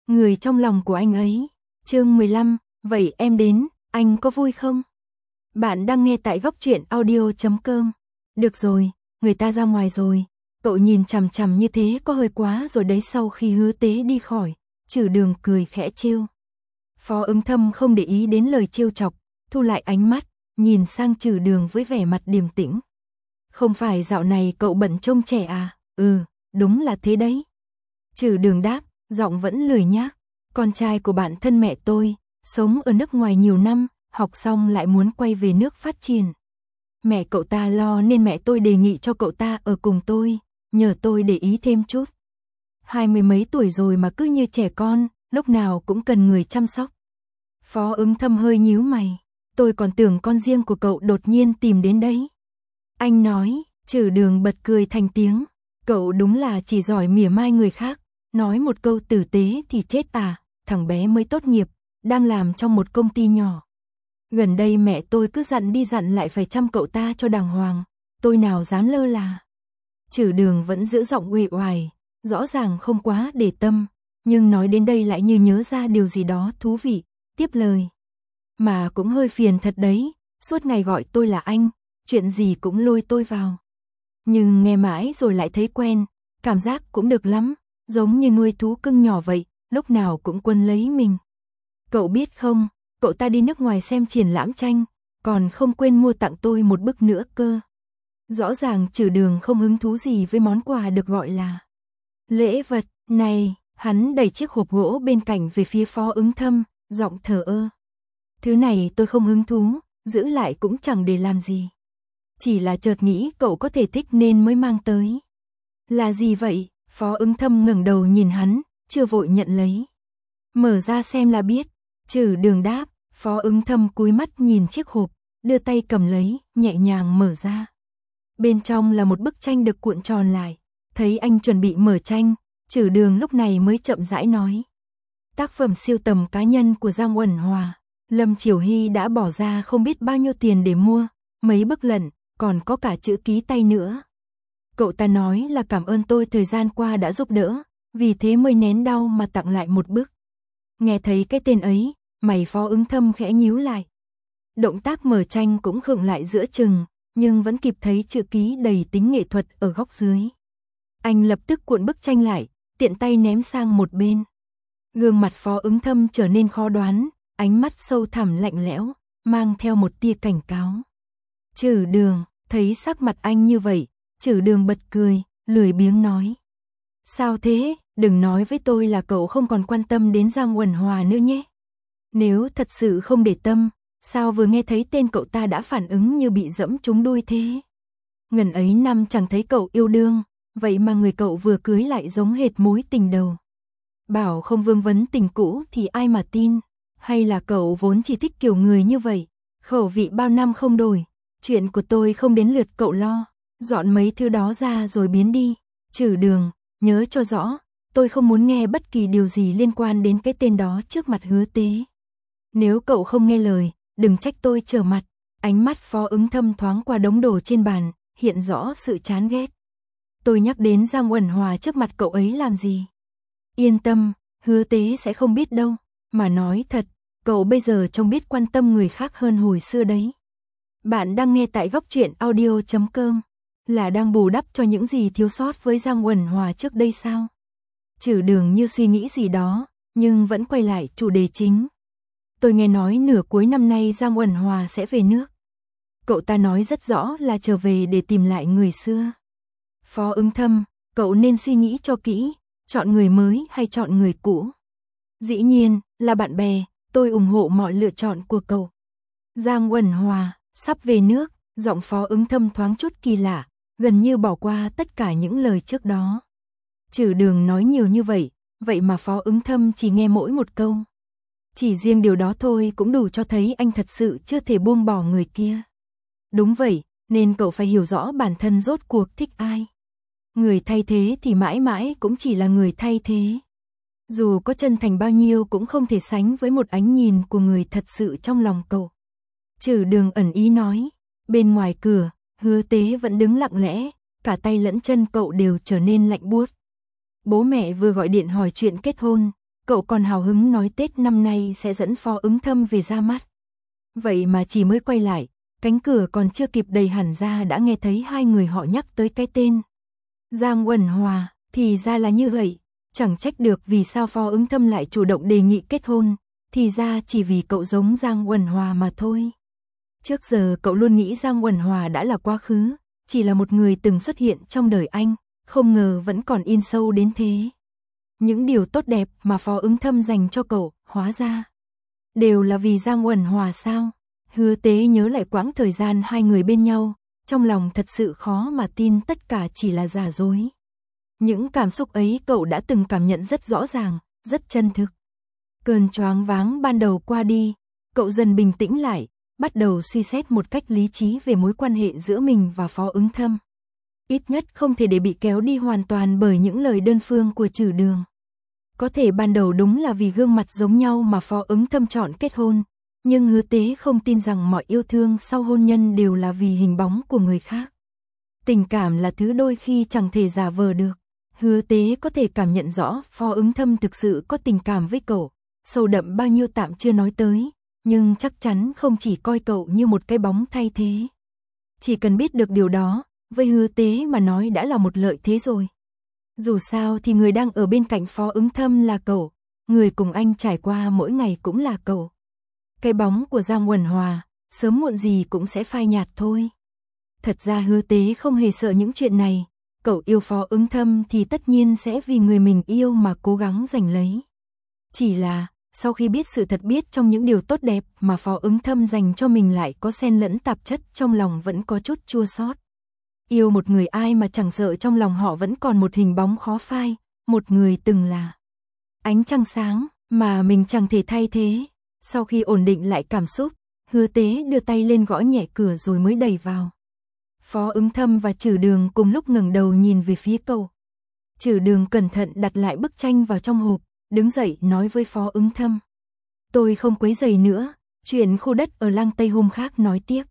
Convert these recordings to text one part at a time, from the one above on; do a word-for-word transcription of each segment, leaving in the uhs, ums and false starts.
người trong lòng của anh ấy. Chương mười lăm, vậy em đến, anh có vui không? Bạn đang nghe tại góc truyện audio chấm com. Được rồi, người ta ra ngoài rồi. Cậu nhìn chằm chằm như thế có hơi quá rồi đấy. Sau khi Hứa Tế đi khỏi, Trừ Đường cười khẽ trêu. Phó Ứng Thâm không để ý đến lời trêu chọc, thu lại ánh mắt, nhìn sang Trừ Đường với vẻ mặt điềm tĩnh. Không phải dạo này cậu bận trông trẻ à? Ừ, đúng là thế đấy. Trừ Đường đáp, giọng vẫn lười nhác. Con trai của bạn thân mẹ tôi, sống ở nước ngoài nhiều năm, học xong lại muốn quay về nước phát triển. Mẹ cậu ta lo nên mẹ tôi đề nghị cho cậu ta ở cùng tôi, nhờ tôi để ý thêm chút. Hai mươi mấy tuổi rồi mà cứ như trẻ con, lúc nào cũng cần người chăm sóc. Phó Ứng Thâm hơi nhíu mày, tôi còn tưởng con riêng của cậu đột nhiên tìm đến đấy. Anh nói. Trừ Đường bật cười thành tiếng, cậu đúng là chỉ giỏi mỉa mai người khác, nói một câu tử tế thì chết à, thằng bé mới tốt nghiệp, đang làm trong một công ty nhỏ. Gần đây mẹ tôi cứ dặn đi dặn lại phải chăm cậu ta cho đàng hoàng, tôi nào dám lơ là. Trừ Đường vẫn giữ giọng uể oải, rõ ràng không quá để tâm, nhưng nói đến đây lại như nhớ ra điều gì đó thú vị, tiếp lời. Mà cũng hơi phiền thật đấy, suốt ngày gọi tôi là anh, chuyện gì cũng lôi tôi vào. Nhưng nghe mãi rồi lại thấy quen, cảm giác cũng được lắm, giống như nuôi thú cưng nhỏ vậy, lúc nào cũng quấn lấy mình. Cậu biết không, cậu ta đi nước ngoài xem triển lãm tranh, còn không quên mua tặng tôi một bức nữa cơ. Rõ ràng Trừ Đường không hứng thú gì với món quà được gọi là lễ vật này. Hắn đẩy chiếc hộp gỗ bên cạnh về phía Phó Ứng Thâm, giọng thờ ơ. Thứ này tôi không hứng thú, giữ lại cũng chẳng để làm gì. Chỉ là chợt nghĩ cậu có thể thích nên mới mang tới. Là gì vậy? Phó Ứng Thâm ngẩng đầu nhìn hắn, chưa vội nhận lấy. Mở ra xem là biết. Trừ Đường đáp. Phó Ứng Thâm cúi mắt nhìn chiếc hộp, đưa tay cầm lấy, nhẹ nhàng mở ra. Bên trong là một bức tranh được cuộn tròn lại. Thấy anh chuẩn bị mở tranh, Trừ Đường lúc này mới chậm rãi nói. Tác phẩm siêu tầm cá nhân của Giang Uẩn Hòa, Lâm Triều Hy đã bỏ ra không biết bao nhiêu tiền để mua, mấy bức lận, còn có cả chữ ký tay nữa. Cậu ta nói là cảm ơn tôi thời gian qua đã giúp đỡ, vì thế mới nén đau mà tặng lại một bức. Nghe thấy cái tên ấy, mày Phó Ứng Thâm khẽ nhíu lại. Động tác mở tranh cũng khựng lại giữa chừng, nhưng vẫn kịp thấy chữ ký đầy tính nghệ thuật ở góc dưới. Anh lập tức cuộn bức tranh lại, tiện tay ném sang một bên. Gương mặt Phó Ứng Thâm trở nên khó đoán, ánh mắt sâu thẳm lạnh lẽo, mang theo một tia cảnh cáo. Trừ Đường, thấy sắc mặt anh như vậy, Trừ Đường bật cười, lười biếng nói. Sao thế, đừng nói với tôi là cậu không còn quan tâm đến Giang Uẩn Hòa nữa nhé. Nếu thật sự không để tâm, sao vừa nghe thấy tên cậu ta đã phản ứng như bị dẫm trúng đuôi thế? Ngần ấy năm chẳng thấy cậu yêu đương, vậy mà người cậu vừa cưới lại giống hệt mối tình đầu. Bảo không vương vấn tình cũ thì ai mà tin, hay là cậu vốn chỉ thích kiểu người như vậy, khẩu vị bao năm không đổi, chuyện của tôi không đến lượt cậu lo, dọn mấy thứ đó ra rồi biến đi. Trừ Đường, nhớ cho rõ, tôi không muốn nghe bất kỳ điều gì liên quan đến cái tên đó trước mặt Hứa Tế. Nếu cậu không nghe lời, đừng trách tôi trở mặt. Ánh mắt Phó Ứng Thâm thoáng qua đống đồ trên bàn, hiện rõ sự chán ghét. Tôi nhắc đến Giang Uẩn Hòa trước mặt cậu ấy làm gì? Yên tâm, Hứa Tế sẽ không biết đâu. Mà nói thật, cậu bây giờ trông biết quan tâm người khác hơn hồi xưa đấy. Bạn đang nghe tại góc truyện audio chấm com. Là đang bù đắp cho những gì thiếu sót với Giang Uẩn Hòa trước đây sao? Trừ Đường như suy nghĩ gì đó, nhưng vẫn quay lại chủ đề chính. Tôi nghe nói nửa cuối năm nay Giang Uẩn Hòa sẽ về nước. Cậu ta nói rất rõ là trở về để tìm lại người xưa. Phó Ứng Thâm, cậu nên suy nghĩ cho kỹ, chọn người mới hay chọn người cũ. Dĩ nhiên, là bạn bè, tôi ủng hộ mọi lựa chọn của cậu. Giang Uẩn Hòa, sắp về nước, giọng Phó Ứng Thâm thoáng chút kỳ lạ, gần như bỏ qua tất cả những lời trước đó. Trừ Đường nói nhiều như vậy, vậy mà Phó Ứng Thâm chỉ nghe mỗi một câu. Chỉ riêng điều đó thôi cũng đủ cho thấy anh thật sự chưa thể buông bỏ người kia. Đúng vậy, nên cậu phải hiểu rõ bản thân rốt cuộc thích ai. Người thay thế thì mãi mãi cũng chỉ là người thay thế. Dù có chân thành bao nhiêu cũng không thể sánh với một ánh nhìn của người thật sự trong lòng cậu. Trừ Đường ẩn ý nói. Bên ngoài cửa, Hứa Tế vẫn đứng lặng lẽ, cả tay lẫn chân cậu đều trở nên lạnh buốt. Bố mẹ vừa gọi điện hỏi chuyện kết hôn, cậu còn hào hứng nói Tết năm nay sẽ dẫn Phó Ứng Thâm về ra mắt. Vậy mà chỉ mới quay lại, cánh cửa còn chưa kịp đẩy hẳn ra đã nghe thấy hai người họ nhắc tới cái tên. Giang Uẩn Hòa, thì ra là như vậy, chẳng trách được vì sao Phó Ứng Thâm lại chủ động đề nghị kết hôn, thì ra chỉ vì cậu giống Giang Uẩn Hòa mà thôi. Trước giờ cậu luôn nghĩ Giang Uẩn Hòa đã là quá khứ, chỉ là một người từng xuất hiện trong đời anh, không ngờ vẫn còn in sâu đến thế. Những điều tốt đẹp mà Phó Ứng Thâm dành cho cậu, hóa ra đều là vì Giang Uẩn Hòa sao? Hứa Tế nhớ lại quãng thời gian hai người bên nhau, trong lòng thật sự khó mà tin tất cả chỉ là giả dối. Những cảm xúc ấy cậu đã từng cảm nhận rất rõ ràng, rất chân thực. Cơn choáng váng ban đầu qua đi, cậu dần bình tĩnh lại, bắt đầu suy xét một cách lý trí về mối quan hệ giữa mình và Phó Ứng Thâm. Ít nhất không thể để bị kéo đi hoàn toàn bởi những lời đơn phương của Trử Đường. Có thể ban đầu đúng là vì gương mặt giống nhau mà Phó Ứng Thâm chọn kết hôn, nhưng Hứa Tế không tin rằng mọi yêu thương sau hôn nhân đều là vì hình bóng của người khác. Tình cảm là thứ đôi khi chẳng thể giả vờ được. Hứa Tế có thể cảm nhận rõ Phó Ứng Thâm thực sự có tình cảm với cậu, sâu đậm bao nhiêu tạm chưa nói tới, nhưng chắc chắn không chỉ coi cậu như một cái bóng thay thế. Chỉ cần biết được điều đó, với Hứa Tế mà nói đã là một lợi thế rồi. Dù sao thì người đang ở bên cạnh Phó Ứng Thâm là cậu, người cùng anh trải qua mỗi ngày cũng là cậu. Cái bóng của Giang Uẩn Hòa, sớm muộn gì cũng sẽ phai nhạt thôi. Thật ra Hứa Tế không hề sợ những chuyện này, cậu yêu Phó Ứng Thâm thì tất nhiên sẽ vì người mình yêu mà cố gắng giành lấy. Chỉ là, sau khi biết sự thật, biết trong những điều tốt đẹp mà Phó Ứng Thâm dành cho mình lại có xen lẫn tạp chất, trong lòng vẫn có chút chua xót. Yêu một người ai mà chẳng sợ trong lòng họ vẫn còn một hình bóng khó phai, một người từng là ánh trăng sáng mà mình chẳng thể thay thế. Sau khi ổn định lại cảm xúc, Hứa Tế đưa tay lên gõ nhẹ cửa rồi mới đẩy vào. Phó Ứng Thâm và Trử Đường cùng lúc ngẩng đầu nhìn về phía cậu. Trử Đường cẩn thận đặt lại bức tranh vào trong hộp, đứng dậy nói với Phó Ứng Thâm. Tôi không quấy rầy nữa, chuyện khu đất ở Lăng Tây hôm khác nói tiếp.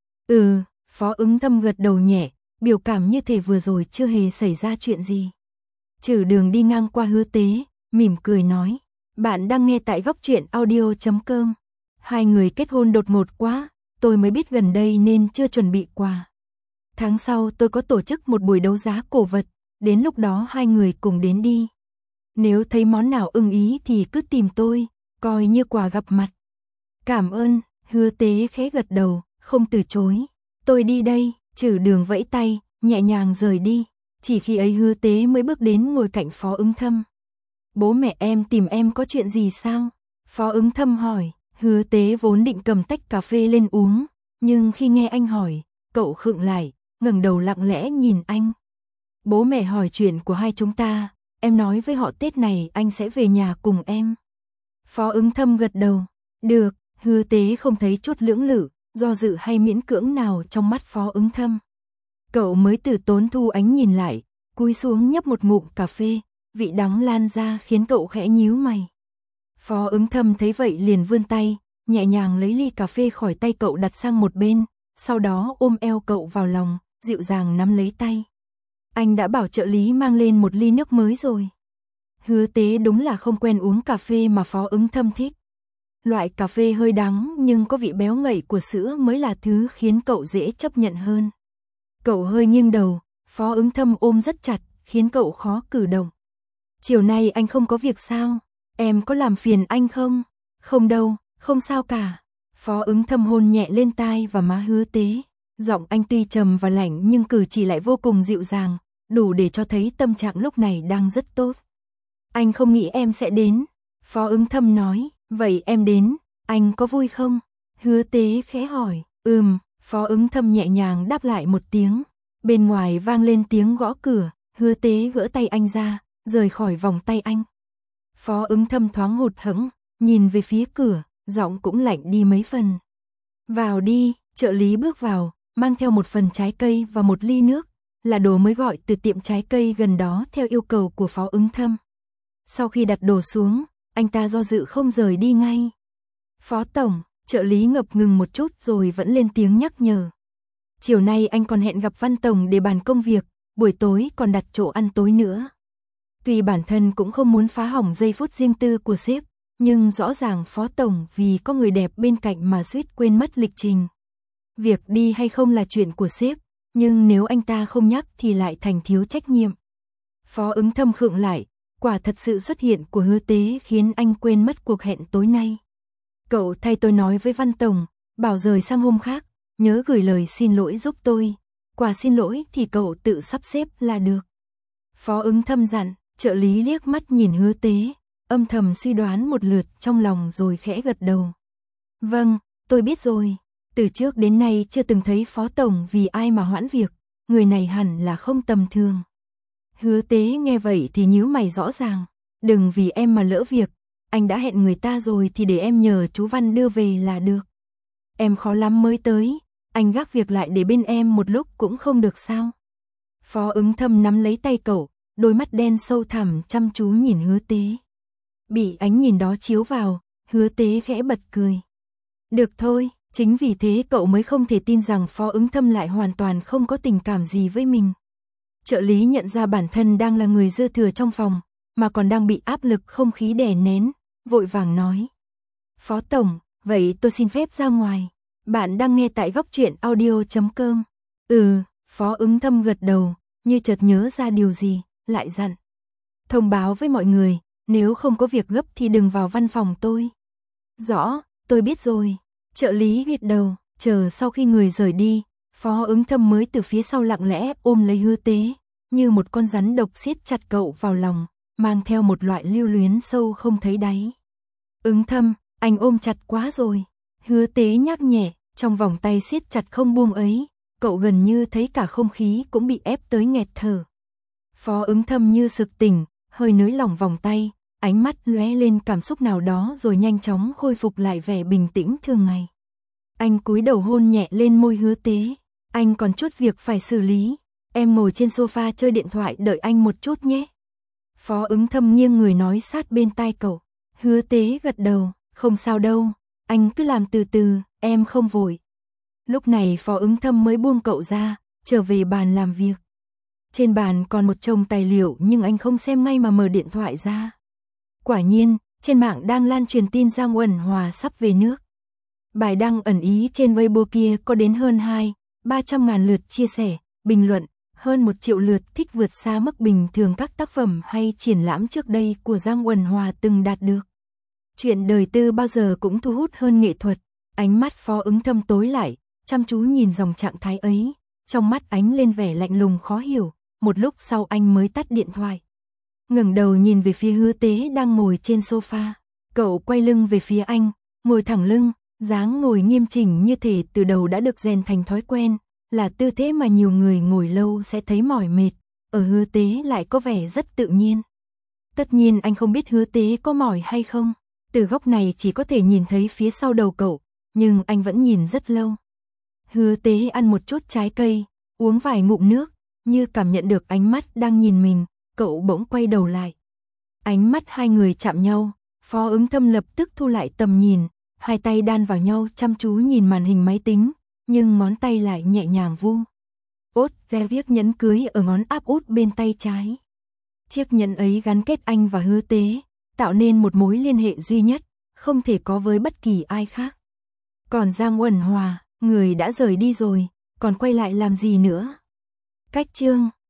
Ừ, Phó Ứng Thâm gật đầu nhẹ, biểu cảm như thể vừa rồi chưa hề xảy ra chuyện gì. Trử Đường đi ngang qua Hứa Tế, mỉm cười nói. Bạn đang nghe tại góc truyện audio chấm com. Hai người kết hôn đột ngột quá, tôi mới biết gần đây nên chưa chuẩn bị quà. Tháng sau tôi có tổ chức một buổi đấu giá cổ vật, đến lúc đó hai người cùng đến đi. Nếu thấy món nào ưng ý thì cứ tìm tôi, coi như quà gặp mặt. Cảm ơn, Hứa Tế khẽ gật đầu, không từ chối. Tôi đi đây, Trử Đường vẫy tay, nhẹ nhàng rời đi. Chỉ khi ấy Hứa Tế mới bước đến ngồi cạnh Phó Ứng Thâm. Bố mẹ em tìm em có chuyện gì sao? Phó Ứng Thâm hỏi. Hứa Tế vốn định cầm tách cà phê lên uống, nhưng khi nghe anh hỏi, cậu khựng lại, ngẩng đầu lặng lẽ nhìn anh. Bố mẹ hỏi chuyện của hai chúng ta, em nói với họ Tết này anh sẽ về nhà cùng em. Phó Ứng Thâm gật đầu. Được. Hứa Tế không thấy chút lưỡng lự, do dự hay miễn cưỡng nào trong mắt Phó Ứng Thâm. Cậu mới từ tốn thu ánh nhìn lại, cúi xuống nhấp một ngụm cà phê, vị đắng lan ra khiến cậu khẽ nhíu mày. Phó Ứng Thâm thấy vậy liền vươn tay, nhẹ nhàng lấy ly cà phê khỏi tay cậu đặt sang một bên, sau đó ôm eo cậu vào lòng, dịu dàng nắm lấy tay. Anh đã bảo trợ lý mang lên một ly nước mới rồi. Hứa Tế đúng là không quen uống cà phê mà Phó Ứng Thâm thích. Loại cà phê hơi đắng nhưng có vị béo ngậy của sữa mới là thứ khiến cậu dễ chấp nhận hơn. Cậu hơi nghiêng đầu, Phó Ứng Thâm ôm rất chặt, khiến cậu khó cử động. Chiều nay anh không có việc sao? Em có làm phiền anh không? Không đâu, không sao cả. Phó Ứng Thâm hôn nhẹ lên tai và má Hứa Tế. Giọng anh tuy trầm và lạnh nhưng cử chỉ lại vô cùng dịu dàng, đủ để cho thấy tâm trạng lúc này đang rất tốt. Anh không nghĩ em sẽ đến. Phó Ứng Thâm nói, vậy em đến, anh có vui không? Hứa Tế khẽ hỏi, ừm, Phó Ứng Thâm nhẹ nhàng đáp lại một tiếng. Bên ngoài vang lên tiếng gõ cửa, Hứa Tế gỡ tay anh ra, rời khỏi vòng tay anh. Phó Ứng Thâm thoáng hụt hẫng, nhìn về phía cửa, giọng cũng lạnh đi mấy phần. Vào đi, trợ lý bước vào, mang theo một phần trái cây và một ly nước, là đồ mới gọi từ tiệm trái cây gần đó theo yêu cầu của Phó Ứng Thâm. Sau khi đặt đồ xuống, anh ta do dự không rời đi ngay. Phó Tổng, trợ lý ngập ngừng một chút rồi vẫn lên tiếng nhắc nhở. Chiều nay anh còn hẹn gặp Văn Tổng để bàn công việc, buổi tối còn đặt chỗ ăn tối nữa. Tuy bản thân cũng không muốn phá hỏng giây phút riêng tư của sếp, nhưng rõ ràng Phó Tổng vì có người đẹp bên cạnh mà suýt quên mất lịch trình. Việc đi hay không là chuyện của sếp, nhưng nếu anh ta không nhắc thì lại thành thiếu trách nhiệm. Phó Ứng Thâm khựng lại, quả thật sự xuất hiện của Hứa Tế khiến anh quên mất cuộc hẹn tối nay. Cậu thay tôi nói với Văn Tổng, bảo rời sang hôm khác, nhớ gửi lời xin lỗi giúp tôi. Quà xin lỗi thì cậu tự sắp xếp là được. Phó Ứng Thâm dặn, trợ lý liếc mắt nhìn Hứa Tế, âm thầm suy đoán một lượt trong lòng rồi khẽ gật đầu. Vâng, tôi biết rồi. Từ trước đến nay chưa từng thấy Phó Tổng vì ai mà hoãn việc, người này hẳn là không tầm thường. Hứa Tế nghe vậy thì nhíu mày rõ ràng, đừng vì em mà lỡ việc, anh đã hẹn người ta rồi thì để em nhờ chú Văn đưa về là được. Em khó lắm mới tới, anh gác việc lại để bên em một lúc cũng không được sao? Phó Ứng Thâm nắm lấy tay cậu, đôi mắt đen sâu thẳm chăm chú nhìn Hứa Tế. Bị ánh nhìn đó chiếu vào, Hứa Tế khẽ bật cười. Được thôi, chính vì thế cậu mới không thể tin rằng Phó Ứng Thâm lại hoàn toàn không có tình cảm gì với mình. Trợ lý nhận ra bản thân đang là người dư thừa trong phòng, mà còn đang bị áp lực không khí đè nén, vội vàng nói. Phó Tổng, vậy tôi xin phép ra ngoài. Bạn đang nghe tại góc truyện audio chấm com. Ừ, Phó Ứng Thâm gật đầu, như chợt nhớ ra điều gì, lại dặn. Thông báo với mọi người, nếu không có việc gấp thì đừng vào văn phòng tôi. Rõ, tôi biết rồi. Trợ lý gật đầu, chờ sau khi người rời đi, Phó Ứng Thâm mới từ phía sau lặng lẽ ôm lấy Hứa Tế, như một con rắn độc siết chặt cậu vào lòng, mang theo một loại lưu luyến sâu không thấy đáy. Ứng Thâm, anh ôm chặt quá rồi. Hứa Tế nhắc nhẹ, trong vòng tay siết chặt không buông ấy, cậu gần như thấy cả không khí cũng bị ép tới nghẹt thở. Phó Ứng Thâm như sực tỉnh, hơi nới lỏng vòng tay, ánh mắt lóe lên cảm xúc nào đó rồi nhanh chóng khôi phục lại vẻ bình tĩnh thường ngày. Anh cúi đầu hôn nhẹ lên môi Hứa Tế. Anh còn chút việc phải xử lý, em ngồi trên sofa chơi điện thoại đợi anh một chút nhé. Phó Ứng Thâm nghiêng người nói sát bên tai cậu. Hứa Tế gật đầu, không sao đâu, anh cứ làm từ từ, em không vội. Lúc này Phó Ứng Thâm mới buông cậu ra, trở về bàn làm việc. Trên bàn còn một chồng tài liệu nhưng anh không xem ngay mà mở điện thoại ra. Quả nhiên, trên mạng đang lan truyền tin Giang Uẩn Hòa sắp về nước. Bài đăng ẩn ý trên Weibo kia có đến hơn hai, ba trăm ngàn lượt chia sẻ, bình luận, hơn một triệu lượt thích vượt xa mức bình thường các tác phẩm hay triển lãm trước đây của Giang Uẩn Hòa từng đạt được. Chuyện đời tư bao giờ cũng thu hút hơn nghệ thuật, ánh mắt Phó Ứng Thâm tối lại, chăm chú nhìn dòng trạng thái ấy, trong mắt ánh lên vẻ lạnh lùng khó hiểu, một lúc sau anh mới tắt điện thoại. Ngẩng đầu nhìn về phía Hứa Tế đang ngồi trên sofa, cậu quay lưng về phía anh, ngồi thẳng lưng, dáng ngồi nghiêm chỉnh như thể từ đầu đã được rèn thành thói quen, là tư thế mà nhiều người ngồi lâu sẽ thấy mỏi mệt, ở Hứa Tế lại có vẻ rất tự nhiên. Tất nhiên anh không biết Hứa Tế có mỏi hay không, từ góc này chỉ có thể nhìn thấy phía sau đầu cậu, nhưng anh vẫn nhìn rất lâu. Hứa Tế ăn một chút trái cây, uống vài ngụm nước, như cảm nhận được ánh mắt đang nhìn mình, cậu bỗng quay đầu lại. Ánh mắt hai người chạm nhau, Phó Ứng Thâm lập tức thu lại tầm nhìn, hai tay đan vào nhau chăm chú nhìn màn hình máy tính, nhưng ngón tay lại nhẹ nhàng vu. Ốt ve viết nhẫn cưới ở ngón áp út bên tay trái. Chiếc nhẫn ấy gắn kết anh và Hứa Tế, tạo nên một mối liên hệ duy nhất, không thể có với bất kỳ ai khác. Còn Giang Uẩn Hòa, người đã rời đi rồi, còn quay lại làm gì nữa? Cách chương